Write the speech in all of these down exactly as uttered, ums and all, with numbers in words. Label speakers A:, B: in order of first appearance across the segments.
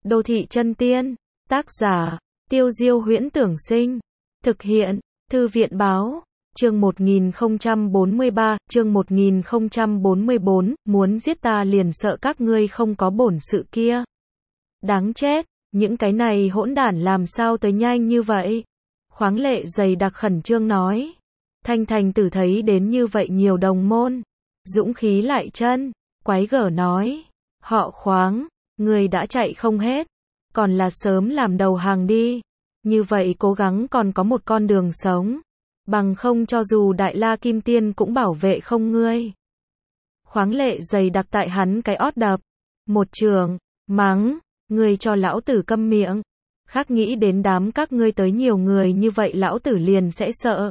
A: Đô thị chân tiên, tác giả, Tiêu Diêu Huyễn Tưởng Sinh, thực hiện, Thư viện Báo, chương một nghìn không trăm bốn mươi ba, chương một nghìn không trăm bốn mươi bốn, muốn giết ta liền sợ các ngươi không có bổn sự kia. Đáng chết, những cái này hỗn đản làm sao tới nhanh như vậy? Khoáng Lệ dày đặc khẩn trương nói. Thanh Thành Tử thấy đến như vậy nhiều đồng môn, dũng khí lại chân, quái gở nói, họ Khoáng, người đã chạy không hết, còn là sớm làm đầu hàng đi, như vậy cố gắng còn có một con đường sống, bằng không cho dù Đại La Kim Tiên cũng bảo vệ không ngươi. Khoáng Lệ dày đặc tại hắn cái ót đập, một trường, mắng, ngươi cho lão tử câm miệng, khác nghĩ đến đám các ngươi tới nhiều người như vậy lão tử liền sẽ sợ.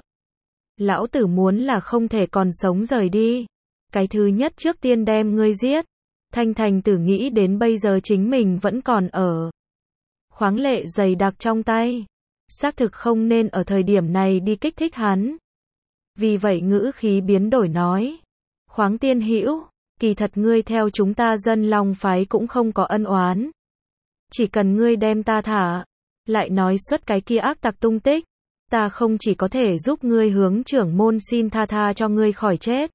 A: Lão tử muốn là không thể còn sống rời đi. Cái thứ nhất trước tiên đem ngươi giết. Thanh Thành Tử nghĩ đến bây giờ chính mình vẫn còn ở. Khoáng Lệ dày đặc trong tay. Xác thực không nên ở thời điểm này đi kích thích hắn. Vì vậy ngữ khí biến đổi nói. Khoáng tiên hữu, kỳ thật ngươi theo chúng ta Dân Long phái cũng không có ân oán. Chỉ cần ngươi đem ta thả, lại nói xuất cái kia ác tặc tung tích. Ta không chỉ có thể giúp ngươi hướng trưởng môn xin tha tha cho ngươi khỏi chết,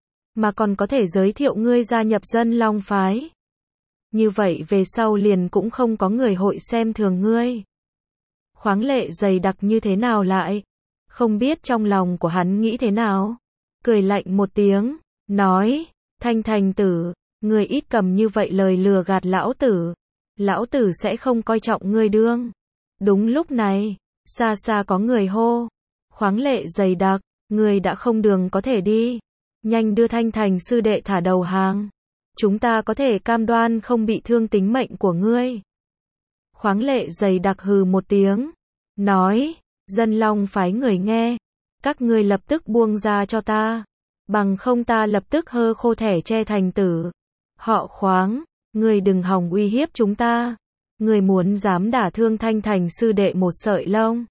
A: mà còn có thể giới thiệu ngươi gia nhập Dân Long phái. Như vậy về sau liền cũng không có người hội xem thường ngươi. Khoáng Lệ dày đặc như thế nào lại? Không biết trong lòng của hắn nghĩ thế nào? Cười lạnh một tiếng, nói, Thanh Thành Tử, ngươi ít cầm như vậy lời lừa gạt lão tử. Lão tử sẽ không coi trọng ngươi đương. Đúng lúc này, xa xa có người hô, Khoáng Lệ dày đặc, ngươi đã không đường có thể đi, nhanh đưa Thanh Thành sư đệ thả đầu hàng, chúng ta có thể cam đoan không bị thương tính mệnh của ngươi. Khoáng Lệ dày đặc hừ một tiếng, nói, Dân Long phái người nghe, các ngươi lập tức buông ra cho ta, bằng không ta lập tức hơ khô thẻ che Thành Tử. Họ Khoáng, ngươi đừng hòng uy hiếp chúng ta. Ngươi muốn dám đả thương Thanh Thành sư đệ một sợi lông,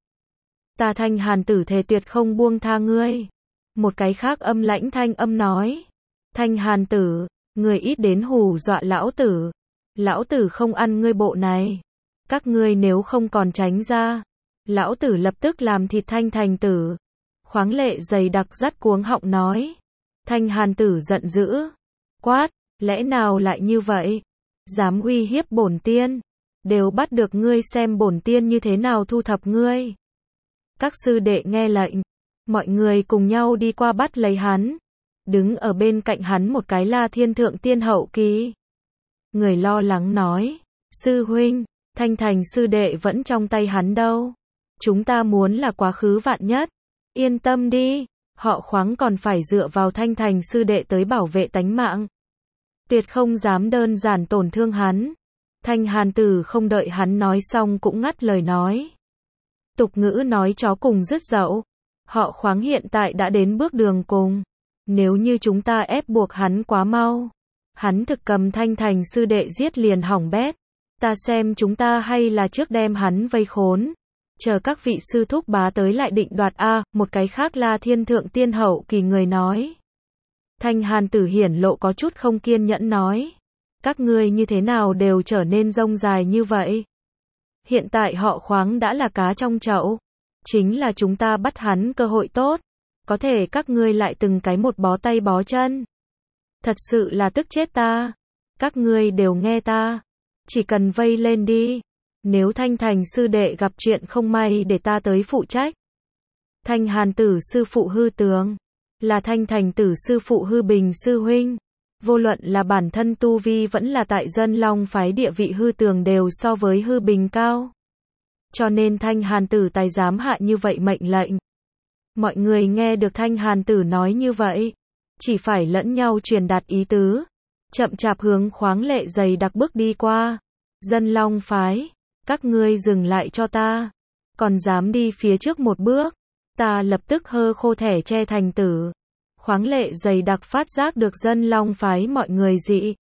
A: ta Thanh Hàn Tử thề tuyệt không buông tha ngươi. Một cái khác âm lãnh thanh âm nói, Thanh Hàn Tử, ngươi ít đến hù dọa lão tử, lão tử không ăn ngươi bộ này, các ngươi nếu không còn tránh ra, lão tử lập tức làm thịt Thanh Thành Tử. Khoáng Lệ dày đặc dắt cuống họng nói. Thanh Hàn Tử giận dữ, quát, lẽ nào lại như vậy, dám uy hiếp bổn tiên, đều bắt được ngươi xem bổn tiên như thế nào thu thập ngươi. Các sư đệ nghe lệnh, mọi người cùng nhau đi qua bắt lấy hắn, đứng ở bên cạnh hắn một cái La Thiên Thượng Tiên hậu kỳ. Người lo lắng nói, sư huynh, Thanh Thành sư đệ vẫn trong tay hắn đâu, chúng ta muốn là quá khứ vạn nhất, yên tâm đi, họ Khoáng còn phải dựa vào Thanh Thành sư đệ tới bảo vệ tánh mạng, tuyệt không dám đơn giản tổn thương hắn. Thanh Hàn Tử không đợi hắn nói xong cũng ngắt lời nói. Tục ngữ nói chó cùng rứt dậu. Họ Khoáng hiện tại đã đến bước đường cùng. Nếu như chúng ta ép buộc hắn quá mau, hắn thực cầm Thanh Thành sư đệ giết liền hỏng bét. Ta xem chúng ta hay là trước đem hắn vây khốn, chờ các vị sư thúc bá tới lại định đoạt a. Một cái khác La Thiên Thượng Tiên hậu kỳ người nói. Thanh Hàn Tử hiển lộ có chút không kiên nhẫn nói. Các ngươi như thế nào đều trở nên rông dài như vậy? Hiện tại họ Khoáng đã là cá trong chậu, chính là chúng ta bắt hắn cơ hội tốt, có thể các ngươi lại từng cái một bó tay bó chân. Thật sự là tức chết ta. Các ngươi đều nghe ta, chỉ cần vây lên đi, nếu Thanh Thành sư đệ gặp chuyện không may để ta tới phụ trách. Thanh Hàn Tử sư phụ hư tướng, là Thanh Thành Tử sư phụ hư bình sư huynh. Vô luận là bản thân tu vi vẫn là tại Dân Long phái địa vị hư tường đều so với hư bình cao. Cho nên Thanh Hàn Tử tài dám hạ như vậy mệnh lệnh. Mọi người nghe được Thanh Hàn Tử nói như vậy, chỉ phải lẫn nhau truyền đạt ý tứ, chậm chạp hướng Khoáng Lệ dày đặc bước đi qua. Dân Long phái, các ngươi dừng lại cho ta, còn dám đi phía trước một bước, ta lập tức hơ khô thẻ che Thành Tử. Khoáng Lệ dày đặc phát giác được Dân Long phái mọi người dị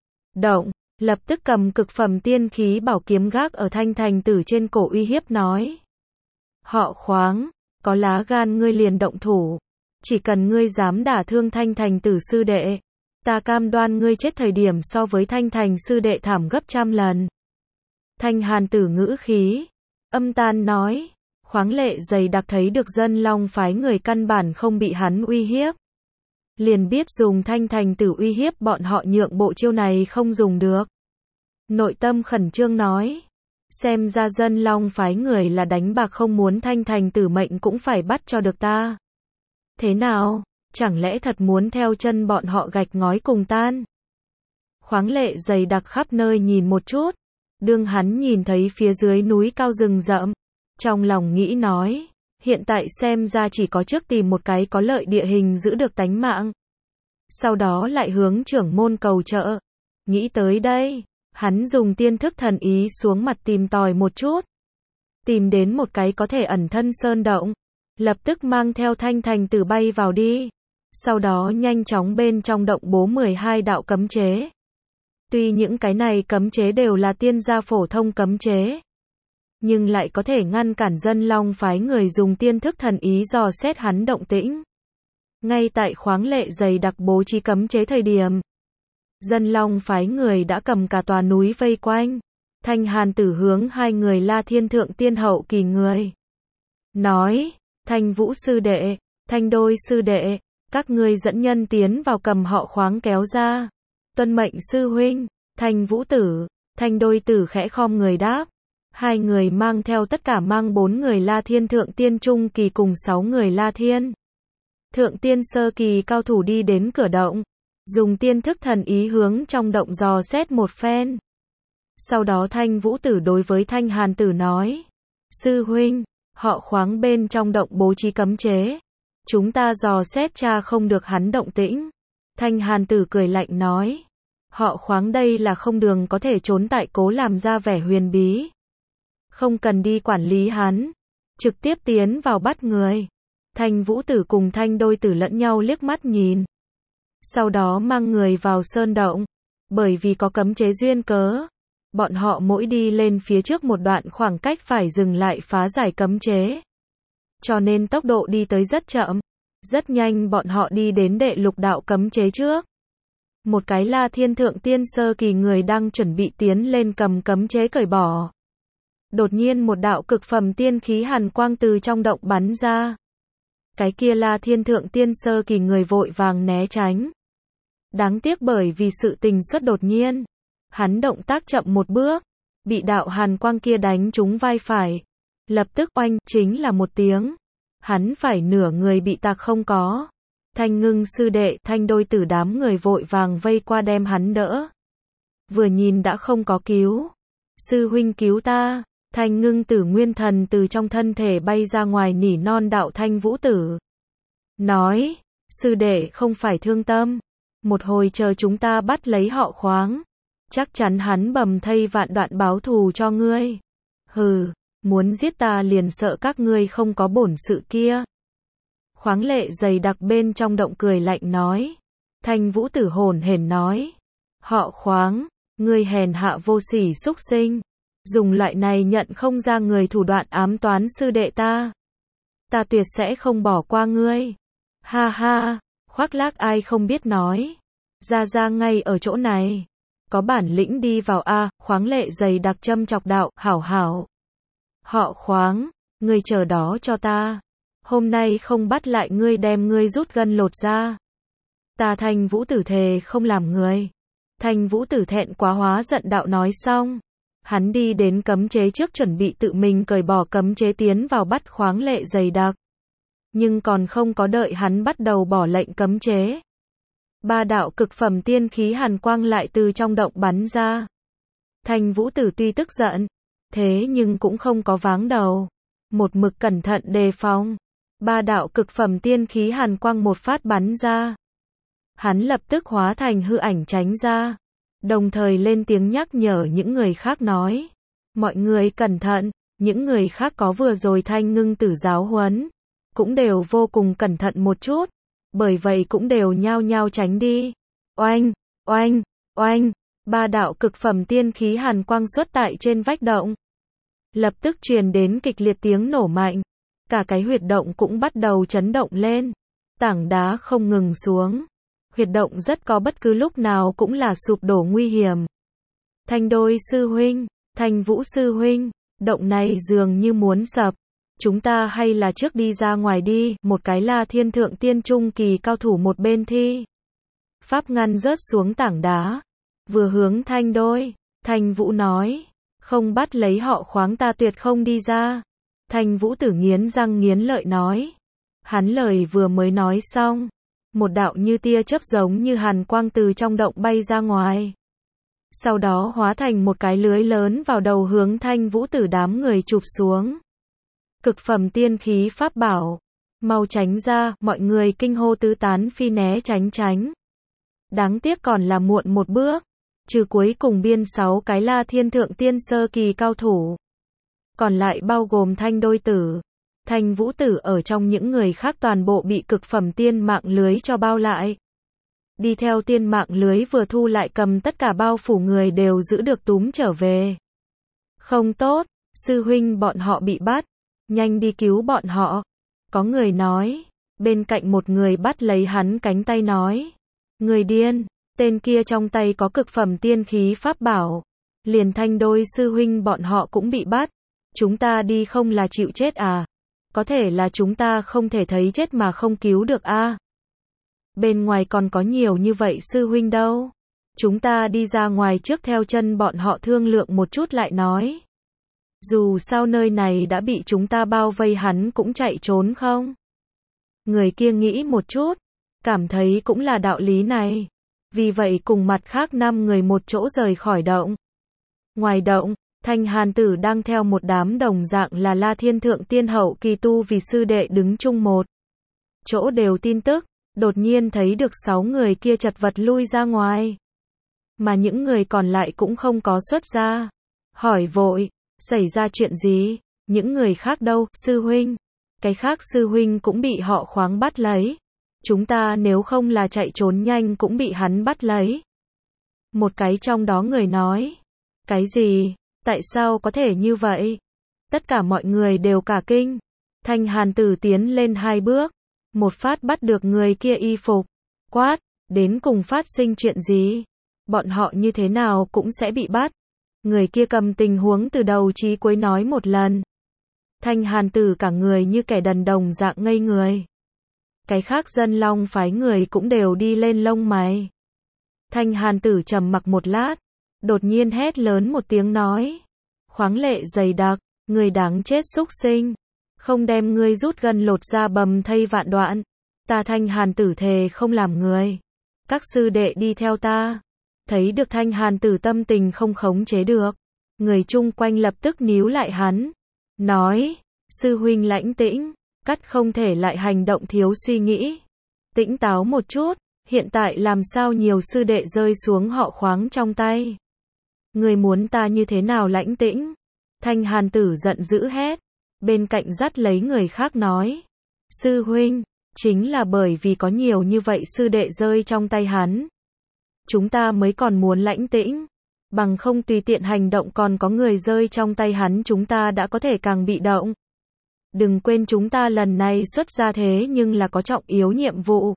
A: động, lập tức cầm cực phẩm tiên khí bảo kiếm gác ở Thanh Thành Tử trên cổ uy hiếp nói. Họ Khoáng, có lá gan ngươi liền động thủ, chỉ cần ngươi dám đả thương Thanh Thành Tử sư đệ, ta cam đoan ngươi chết thời điểm so với Thanh Thành sư đệ thảm gấp trăm lần. Thanh Hàn Tử ngữ khí âm tan nói, khoáng lệ dày đặc thấy được Dân Long phái người căn bản không bị hắn uy hiếp. Liền biết dùng Thanh Thành Tử uy hiếp bọn họ, nhượng bộ chiêu này không dùng được. Nội tâm khẩn trương nói, xem ra Dân Long phái người là đánh bạc, không muốn Thanh Thành Tử mệnh cũng phải bắt cho được ta. Thế nào, chẳng lẽ thật muốn theo chân bọn họ gạch ngói cùng tan? Khoáng lệ dày đặc khắp nơi nhìn một chút, đương hắn nhìn thấy phía dưới núi cao rừng rậm, trong lòng nghĩ nói, hiện tại xem ra chỉ có trước tìm một cái có lợi địa hình giữ được tánh mạng. Sau đó lại hướng trưởng môn cầu trợ. Nghĩ tới đây, hắn dùng tiên thức thần ý xuống mặt tìm tòi một chút. Tìm đến một cái có thể ẩn thân sơn động. Lập tức mang theo Thanh Thành Tử bay vào đi. Sau đó nhanh chóng bên trong động bố mười hai đạo cấm chế. Tuy những cái này cấm chế đều là tiên gia phổ thông cấm chế, nhưng lại có thể ngăn cản Dân Long phái người dùng tiên thức thần ý dò xét hắn động tĩnh. Ngay tại khoáng lệ dày đặc bố trí cấm chế thời điểm, Dân Long phái người đã cầm cả tòa núi vây quanh. Thanh Hàn Tử hướng hai người La Thiên Thượng Tiên hậu kỳ người nói, Thanh Vũ sư đệ, Thanh Đôi sư đệ, các ngươi dẫn nhân tiến vào cầm họ khoáng kéo ra. Tuân mệnh sư huynh. Thanh Vũ tử, Thanh Đôi tử khẽ khom người đáp. Hai người mang theo tất cả mang bốn người La Thiên Thượng Tiên trung kỳ cùng sáu người La Thiên Thượng Tiên sơ kỳ cao thủ đi đến cửa động, dùng tiên thức thần ý hướng trong động dò xét một phen. Sau đó Thanh Vũ tử đối với Thanh Hàn Tử nói, sư huynh, họ khoáng bên trong động bố trí cấm chế, chúng ta dò xét tra không được hắn động tĩnh. Thanh Hàn Tử cười lạnh nói, họ khoáng đây là không đường có thể trốn tại, cố làm ra vẻ huyền bí. Không cần đi quản lý hắn, trực tiếp tiến vào bắt người. Thanh Vũ tử cùng Thanh Đôi tử lẫn nhau liếc mắt nhìn. Sau đó mang người vào sơn động. Bởi vì có cấm chế duyên cớ, bọn họ mỗi đi lên phía trước một đoạn khoảng cách phải dừng lại phá giải cấm chế. Cho nên tốc độ đi tới rất chậm. Rất nhanh bọn họ đi đến đệ lục đạo cấm chế trước. Một cái La Thiên Thượng Tiên sơ kỳ người đang chuẩn bị tiến lên cầm cấm chế cởi bỏ. Đột nhiên một đạo cực phẩm tiên khí hàn quang từ trong động bắn ra. Cái kia La Thiên Thượng Tiên sơ kỳ người vội vàng né tránh. Đáng tiếc bởi vì sự tình xuất đột nhiên, hắn động tác chậm một bước, bị đạo hàn quang kia đánh trúng vai phải. Lập tức oanh, chính là một tiếng. Hắn phải nửa người bị tạc không có. Thanh Ngưng sư đệ, Thanh Đôi tử đám người vội vàng vây qua đem hắn đỡ. Vừa nhìn đã không có cứu. Sư huynh cứu ta. Thanh Ngưng tử nguyên thần từ trong thân thể bay ra ngoài nỉ non đạo Thanh Vũ tử. Nói, sư đệ không phải thương tâm. Một hồi chờ chúng ta bắt lấy họ khoáng. Chắc chắn hắn bầm thây vạn đoạn báo thù cho ngươi. Hừ, muốn giết ta liền sợ các ngươi không có bổn sự kia. Khoáng lệ dày đặc bên trong động cười lạnh nói. Thanh Vũ tử hồn hển nói. Họ khoáng, ngươi hèn hạ vô sỉ xúc sinh. Dùng loại này nhận không ra người thủ đoạn ám toán sư đệ ta. Ta tuyệt sẽ không bỏ qua ngươi. Ha ha, khoác lác ai không biết nói. Ra ra ngay ở chỗ này. Có bản lĩnh đi vào a. Khoáng lệ dày đặc châm chọc đạo, hảo hảo. Họ khoáng, ngươi chờ đó cho ta. Hôm nay không bắt lại ngươi đem ngươi rút gân lột ra. Ta Thanh Vũ tử thề không làm người. Thanh Vũ tử thẹn quá hóa giận đạo nói xong. Hắn đi đến cấm chế trước chuẩn bị tự mình cởi bỏ cấm chế tiến vào bắt khoáng lệ dày đặc. Nhưng còn không có đợi hắn bắt đầu bỏ lệnh cấm chế. Ba đạo cực phẩm tiên khí hàn quang lại từ trong động bắn ra. Thanh Vũ tử tuy tức giận, thế nhưng cũng không có váng đầu. Một mực cẩn thận đề phòng. Ba đạo cực phẩm tiên khí hàn quang một phát bắn ra. Hắn lập tức hóa thành hư ảnh tránh ra. Đồng thời lên tiếng nhắc nhở những người khác nói. Mọi người cẩn thận, những người khác có vừa rồi Thanh Ngưng tử giáo huấn. Cũng đều vô cùng cẩn thận một chút. Bởi vậy cũng đều nhao nhao tránh đi. Oanh, oanh, oanh. Ba đạo cực phẩm tiên khí hàn quang xuất tại trên vách động. Lập tức truyền đến kịch liệt tiếng nổ mạnh. Cả cái huyệt động cũng bắt đầu chấn động lên. Tảng đá không ngừng xuống. Huyệt động rất có bất cứ lúc nào cũng là sụp đổ nguy hiểm. Thanh Đôi sư huynh, Thanh Vũ sư huynh, động này dường như muốn sập. Chúng ta hay là trước đi ra ngoài đi, một cái La Thiên Thượng Tiên trung kỳ cao thủ một bên thi. Pháp ngăn rớt xuống tảng đá. Vừa hướng Thanh đôi. Thanh Vũ nói. Không bắt lấy họ khoáng ta tuyệt không đi ra. Thanh Vũ tử nghiến răng nghiến lợi nói. Hắn lời vừa mới nói xong. Một đạo như tia chớp giống như hàn quang từ trong động bay ra ngoài. Sau đó hóa thành một cái lưới lớn vào đầu hướng Thanh Vũ tử đám người chụp xuống. Cực phẩm tiên khí pháp bảo. Mau tránh ra, mọi người kinh hô tứ tán phi né tránh tránh. Đáng tiếc còn là muộn một bước. Trừ cuối cùng biên sáu cái La Thiên Thượng Tiên sơ kỳ cao thủ. Còn lại bao gồm Thanh đôi tử. Thanh Vũ tử ở trong những người khác toàn bộ bị cực phẩm tiên mạng lưới cho bao lại. Đi theo tiên mạng lưới vừa thu lại cầm tất cả bao phủ người đều giữ được túm trở về. Không tốt, sư huynh bọn họ bị bắt. Nhanh đi cứu bọn họ. Có người nói. Bên cạnh một người bắt lấy hắn cánh tay nói. Người điên, tên kia trong tay có cực phẩm tiên khí pháp bảo. Liền Thanh đôi sư huynh bọn họ cũng bị bắt. Chúng ta đi không là chịu chết à? Có thể là chúng ta không thể thấy chết mà không cứu được a. À? Bên ngoài còn có nhiều như vậy sư huynh đâu. Chúng ta đi ra ngoài trước theo chân bọn họ thương lượng một chút lại nói. Dù sao nơi này đã bị chúng ta bao vây hắn cũng chạy trốn không? Người kia nghĩ một chút. Cảm thấy cũng là đạo lý này. Vì vậy cùng mặt khác năm người một chỗ rời khỏi động. Ngoài động, Thanh Hàn Tử đang theo một đám đồng dạng là La Thiên Thượng Tiên hậu kỳ tu vì sư đệ đứng chung một chỗ đều tin tức, đột nhiên thấy được sáu người kia chật vật lui ra ngoài. Mà những người còn lại cũng không có xuất ra. Hỏi vội, xảy ra chuyện gì? Những người khác đâu, sư huynh? Cái khác sư huynh cũng bị họ khoáng bắt lấy. Chúng ta nếu không là chạy trốn nhanh cũng bị hắn bắt lấy. Một cái trong đó người nói. Cái gì? Tại sao có thể như vậy? Tất cả mọi người đều cả kinh. Thanh Hàn Tử tiến lên hai bước. Một phát bắt được người kia y phục. Quát, đến cùng phát sinh chuyện gì? Bọn họ như thế nào cũng sẽ bị bắt. Người kia cầm tình huống từ đầu chí cuối nói một lần. Thanh Hàn Tử cả người như kẻ đần đồng dạng ngây người. Cái khác dân long phái người cũng đều đi lên lông mày. Thanh Hàn Tử trầm mặc một lát. Đột nhiên hét lớn một tiếng nói. Khoáng lệ dày đặc, người đáng chết xúc sinh. Không đem ngươi rút gần lột ra bầm thây vạn đoạn. Ta Thanh Hàn Tử thề không làm người. Các sư đệ đi theo ta. Thấy được Thanh Hàn Tử tâm tình không khống chế được. Người chung quanh lập tức níu lại hắn. Nói, sư huynh lãnh tĩnh. Cắt không thể lại hành động thiếu suy nghĩ. Tĩnh táo một chút. Hiện tại làm sao nhiều sư đệ rơi xuống họ khoáng trong tay. Người muốn ta như thế nào lãnh tĩnh? Thanh Hàn Tử giận dữ hét. Bên cạnh dắt lấy người khác nói. Sư huynh, chính là bởi vì có nhiều như vậy sư đệ rơi trong tay hắn. Chúng ta mới còn muốn lãnh tĩnh. Bằng không tùy tiện hành động còn có người rơi trong tay hắn chúng ta đã có thể càng bị động. Đừng quên chúng ta lần này xuất ra thế nhưng là có trọng yếu nhiệm vụ.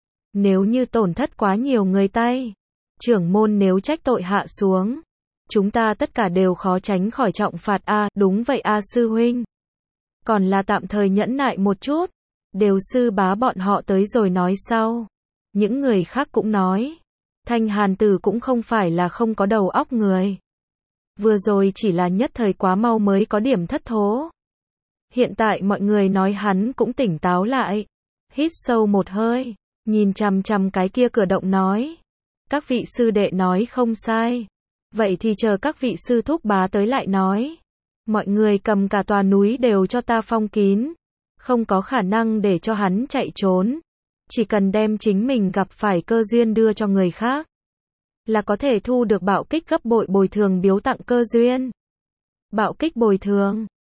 A: Nếu như tổn thất quá nhiều người tay. Trưởng môn nếu trách tội hạ xuống. Chúng ta tất cả đều khó tránh khỏi trọng phạt a. À, đúng vậy a à, sư huynh. Còn là tạm thời nhẫn nại một chút. Đều sư bá bọn họ tới rồi nói sau. Những người khác cũng nói. Thanh Hàn Tử cũng không phải là không có đầu óc người. Vừa rồi chỉ là nhất thời quá mau mới có điểm thất thố. Hiện tại mọi người nói hắn cũng tỉnh táo lại. Hít sâu một hơi. Nhìn chằm chằm cái kia cửa động nói. Các vị sư đệ nói không sai. Vậy thì chờ các vị sư thúc bá tới lại nói. Mọi người cầm cả tòa núi đều cho ta phong kín. Không có khả năng để cho hắn chạy trốn. Chỉ cần đem chính mình gặp phải cơ duyên đưa cho người khác. Là có thể thu được bạo kích gấp bội bồi thường biếu tặng cơ duyên. Bạo kích bồi thường.